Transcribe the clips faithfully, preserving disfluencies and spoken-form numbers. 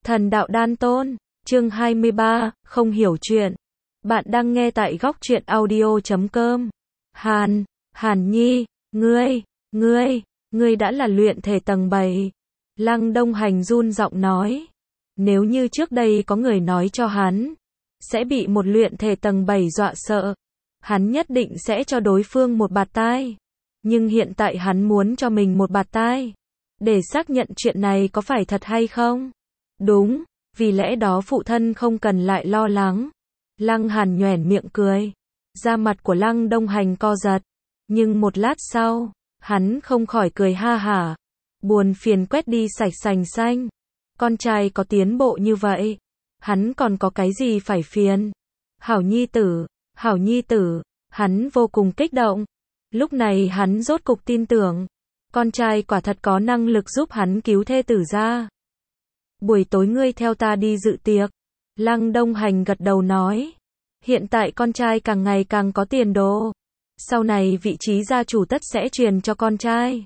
Thần đạo đan tôn, chương hai mươi ba, không hiểu chuyện. Bạn đang nghe tại góc truyện audio chấm com. Hàn, Hàn Nhi, ngươi, ngươi, ngươi đã là luyện thể tầng bảy. Lăng Đông Hành run giọng nói. Nếu như trước đây có người nói cho hắn, sẽ bị một luyện thể tầng bảy dọa sợ, hắn nhất định sẽ cho đối phương một bạt tai. Nhưng hiện tại hắn muốn cho mình một bạt tai, để xác nhận chuyện này có phải thật hay không. Đúng, vì lẽ đó phụ thân không cần lại lo lắng. Lăng Hàn nhoẻn miệng cười. Da mặt của Lăng Đông Hành co giật. Nhưng một lát sau, hắn không khỏi cười ha hả. Buồn phiền quét đi sạch sành xanh. Con trai có tiến bộ như vậy, hắn còn có cái gì phải phiền. Hảo nhi tử, hảo nhi tử, hắn vô cùng kích động. Lúc này hắn rốt cục tin tưởng, con trai quả thật có năng lực giúp hắn cứu thê tử ra. Buổi tối ngươi theo ta đi dự tiệc. Lăng Đông Hành gật đầu nói. Hiện tại con trai càng ngày càng có tiền đồ. Sau này vị trí gia chủ tất sẽ truyền cho con trai.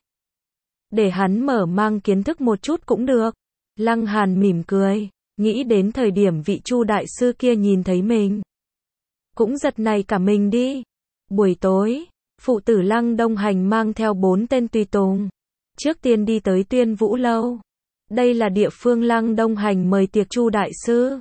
Để hắn mở mang kiến thức một chút cũng được. Lăng Hàn mỉm cười, nghĩ đến thời điểm vị Chu đại sư kia nhìn thấy mình, cũng giật nảy cả mình đi. Buổi tối, phụ tử Lăng Đông Hành mang theo bốn tên tùy tùng, trước tiên đi tới Tuyên Vũ lâu. Đây là địa phương Lăng Đông Hành mời tiệc Chu đại sư.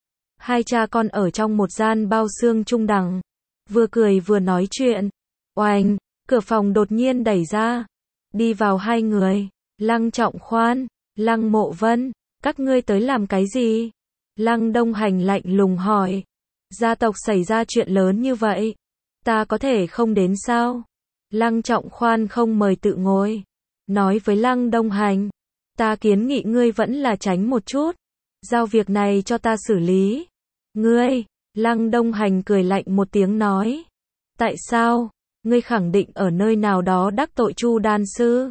Hai cha con ở trong một gian bao xương trung đẳng, vừa cười vừa nói chuyện. Oành, cửa phòng đột nhiên đẩy ra, đi vào hai người, Lăng Trọng Khoan, Lăng Mộ Vân, các ngươi tới làm cái gì? Lăng Đông Hành lạnh lùng hỏi. Gia tộc xảy ra chuyện lớn như vậy, ta có thể không đến sao? Lăng Trọng Khoan không mời tự ngồi, nói với Lăng Đông Hành, ta kiến nghị ngươi vẫn là tránh một chút, giao việc này cho ta xử lý. Ngươi, Lăng Đông Hành cười lạnh một tiếng nói, tại sao? Ngươi khẳng định ở nơi nào đó đắc tội Chu đan sư.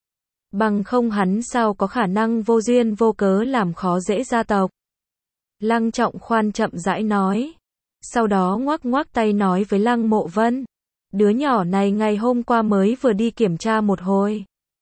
Bằng không hắn sao có khả năng vô duyên vô cớ làm khó dễ gia tộc. Lăng Trọng Khoan chậm rãi nói. Sau đó ngoắc ngoắc tay nói với Lăng Mộ Vân. Đứa nhỏ này ngày hôm qua mới vừa đi kiểm tra một hồi.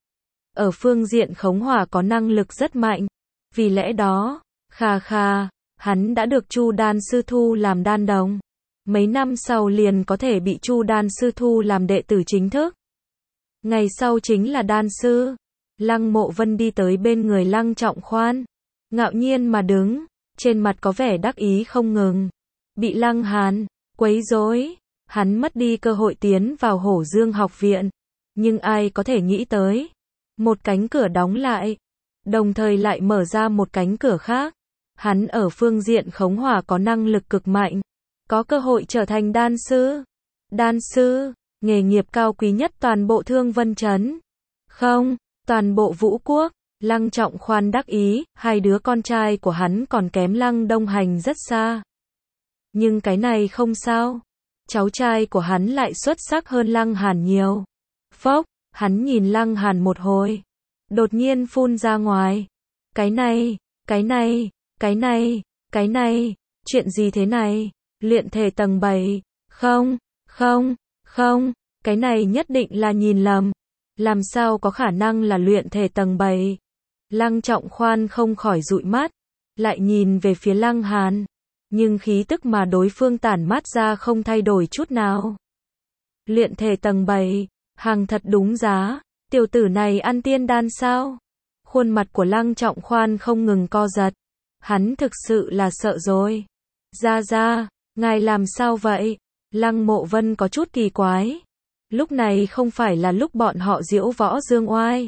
Ở phương diện khống hỏa có năng lực rất mạnh. Vì lẽ đó, kha kha, hắn đã được Chu đan sư thu làm đan đồng. Mấy năm sau liền có thể bị Chu đan sư thu làm đệ tử chính thức. Ngày sau chính là đan sư. Lăng Mộ Vân đi tới bên người Lăng Trọng Khoan, ngạo nhiên mà đứng, trên mặt có vẻ đắc ý không ngừng. Bị Lăng Hàn quấy rối, hắn mất đi cơ hội tiến vào Hổ Dương học viện. Nhưng ai có thể nghĩ tới, một cánh cửa đóng lại, đồng thời lại mở ra một cánh cửa khác. Hắn ở phương diện khống hỏa có năng lực cực mạnh, có cơ hội trở thành đan sư. Đan sư, nghề nghiệp cao quý nhất toàn bộ Thương Vân Trấn. Không, toàn bộ Vũ Quốc. Lăng Trọng Khoan đắc ý, hai đứa con trai của hắn còn kém Lăng Đông Hành rất xa. Nhưng cái này không sao, cháu trai của hắn lại xuất sắc hơn Lăng Hàn nhiều. Phốc, hắn nhìn Lăng Hàn một hồi, đột nhiên phun ra ngoài. Cái này, cái này, cái này, cái này, chuyện gì thế này? Luyện thể tầng bảy, không, không, không, cái này nhất định là nhìn lầm. Làm sao có khả năng là luyện thể tầng bảy? Lăng Trọng Khoan không khỏi dụi mắt, lại nhìn về phía Lăng Hàn, nhưng khí tức mà đối phương tản mát ra không thay đổi chút nào. Luyện thể tầng bảy, hàng thật đúng giá, tiểu tử này ăn tiên đan sao? Khuôn mặt của Lăng Trọng Khoan không ngừng co giật, hắn thực sự là sợ rồi. Ra ra, ngài làm sao vậy? Lăng Mộ Vân có chút kỳ quái. Lúc này không phải là lúc bọn họ diễu võ dương oai,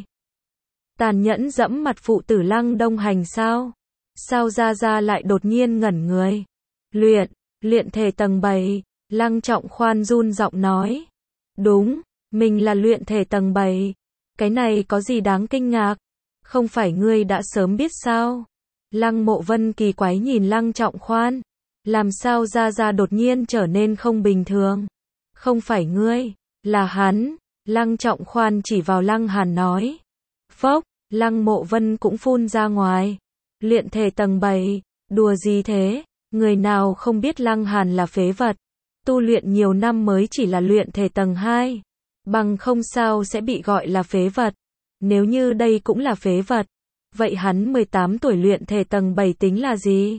tàn nhẫn dẫm mặt phụ tử Lăng Đông Hành sao? Sao ra ra lại đột nhiên ngẩn người? Luyện, luyện thể tầng bảy, Lăng Trọng Khoan run giọng nói. Đúng, mình là luyện thể tầng bảy. Cái này có gì đáng kinh ngạc? Không phải ngươi đã sớm biết sao? Lăng Mộ Vân kỳ quái nhìn Lăng Trọng Khoan. Làm sao ra ra đột nhiên trở nên không bình thường? Không phải ngươi, là hắn. Lăng Trọng Khoan chỉ vào Lăng Hàn nói. Phốc, Lăng Mộ Vân cũng phun ra ngoài. Luyện thể tầng bảy, đùa gì thế? Người nào không biết Lăng Hàn là phế vật. Tu luyện nhiều năm mới chỉ là luyện thể tầng hai. Bằng không sao sẽ bị gọi là phế vật. Nếu như đây cũng là phế vật, Vậy hắn mười tám tuổi luyện thể tầng bảy tính là gì?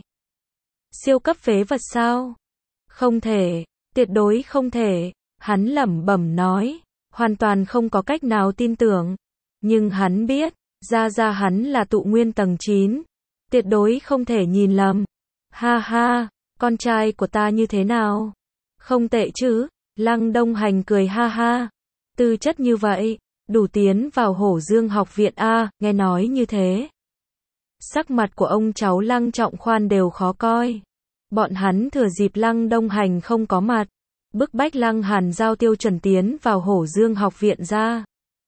Siêu cấp phế vật sao? Không thể, tuyệt đối không thể, hắn lẩm bẩm nói, hoàn toàn không có cách nào tin tưởng. Nhưng hắn biết, ra ra hắn là tụ nguyên tầng chín, tuyệt đối không thể nhìn lầm. Ha ha, con trai của ta như thế nào? Không tệ chứ? Lăng Đông Hành cười ha ha. Tư chất như vậy, đủ tiến vào Hổ Dương học viện a, nghe nói như thế. Sắc mặt của ông cháu Lăng Trọng Khoan đều khó coi. Bọn hắn thừa dịp Lăng Đông Hành không có mặt, bức bách Lăng Hàn giao tiêu chuẩn tiến vào Hổ Dương học viện ra.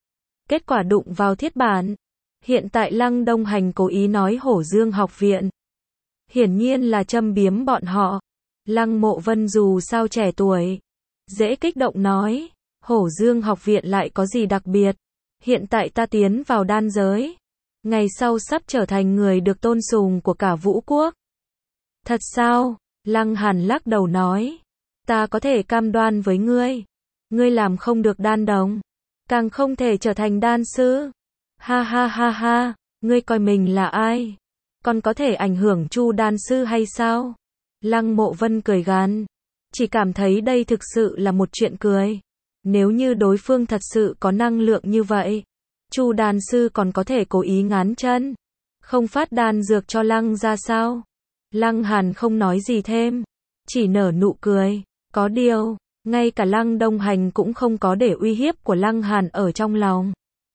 Kết quả đụng vào thiết bản. Hiện tại Lăng Đông Hành cố ý nói Hổ Dương học viện. Hiển nhiên là châm biếm bọn họ. Lăng Mộ Vân dù sao trẻ tuổi, dễ kích động nói, Hổ Dương học viện lại có gì đặc biệt? Hiện tại ta tiến vào đan giới, ngày sau sắp trở thành người được tôn sùng của cả vũ quốc. Thật sao? Lăng Hàn lắc đầu nói, ta có thể cam đoan với ngươi, ngươi làm không được đan đồng, càng không thể trở thành đan sư. Ha ha ha ha, ngươi coi mình là ai? Còn có thể ảnh hưởng Chu đan sư hay sao? Lăng Mộ Vân cười gằn, chỉ cảm thấy đây thực sự là một chuyện cười. Nếu như đối phương thật sự có năng lượng như vậy, Chu đan sư còn có thể cố ý ngán chân, không phát đan dược cho Lăng ra sao? Lăng Hàn không nói gì thêm, chỉ nở nụ cười. Có điều, ngay cả Lăng Đông Hành cũng không có để uy hiếp của Lăng Hàn ở trong lòng.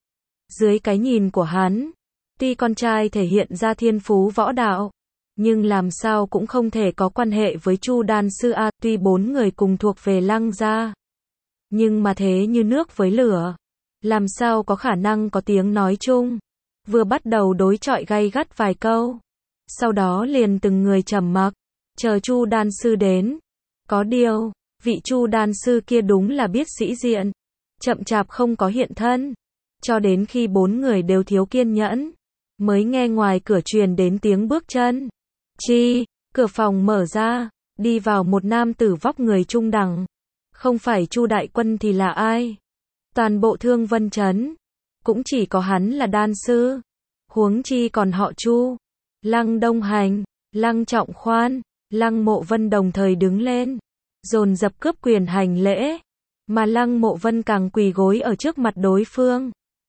Dưới cái nhìn của hắn, tuy con trai thể hiện ra thiên phú võ đạo, nhưng làm sao cũng không thể có quan hệ với Chu đan sư a, tuy bốn người cùng thuộc về Lăng gia, nhưng mà thế như nước với lửa, làm sao có khả năng có tiếng nói chung. Vừa bắt đầu đối chọi gay gắt vài câu, sau đó liền từng người trầm mặc, chờ Chu đan sư đến. Có điều, vị Chu đan sư kia đúng là biết sĩ diện, chậm chạp không có hiện thân, cho đến khi bốn người đều thiếu kiên nhẫn, mới nghe ngoài cửa truyền đến tiếng bước chân. Chi, cửa phòng mở ra, đi vào một nam tử vóc người trung đẳng. Không phải Chu đại quân thì là ai? Toàn bộ Thương Vân trấn, cũng chỉ có hắn là đan sư. Huống chi còn họ Chu. Lăng Đông Hành, Lăng Trọng Khoan, Lăng Mộ Vân đồng thời đứng lên, dồn dập cướp quyền hành lễ, mà Lăng Mộ Vân càng quỳ gối ở trước mặt đối phương.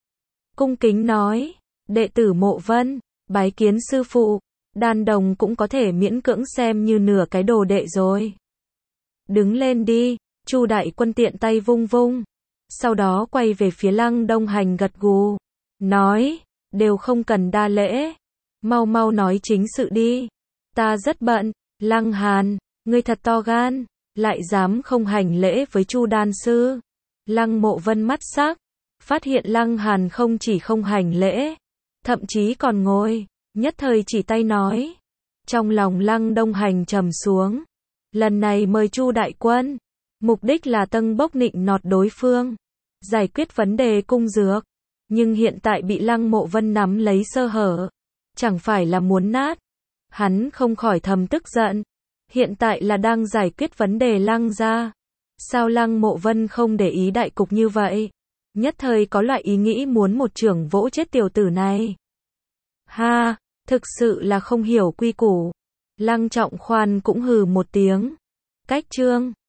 Cung kính nói, đệ tử Mộ Vân, bái kiến sư phụ. Đan đồng cũng có thể miễn cưỡng xem như nửa cái đồ đệ rồi. Đứng lên đi, Chu đại quân tiện tay vung vung, sau đó quay về phía Lăng Đông Hành gật gù, nói, đều không cần đa lễ, mau mau nói chính sự đi, ta rất bận. Lăng Hàn, ngươi thật to gan, lại dám không hành lễ với Chu đan sư. Lăng Mộ Vân mắt sắc, phát hiện Lăng Hàn không chỉ không hành lễ, thậm chí còn ngồi, nhất thời chỉ tay nói. Trong lòng Lăng Đông Hành trầm xuống, lần này mời Chu đại quân, mục đích là tâng bốc nịnh nọt đối phương, giải quyết vấn đề cung dược, nhưng hiện tại bị Lăng Mộ Vân nắm lấy sơ hở, chẳng phải là muốn nát. Hắn không khỏi thầm tức giận, hiện tại là đang giải quyết vấn đề Lăng gia, sao Lăng Mộ Vân không để ý đại cục như vậy, nhất thời có loại ý nghĩ muốn một chưởng vỗ chết tiểu tử này. Ha, thực sự là không hiểu quy củ. Lăng Trọng Khoan cũng hừ một tiếng. Cách chương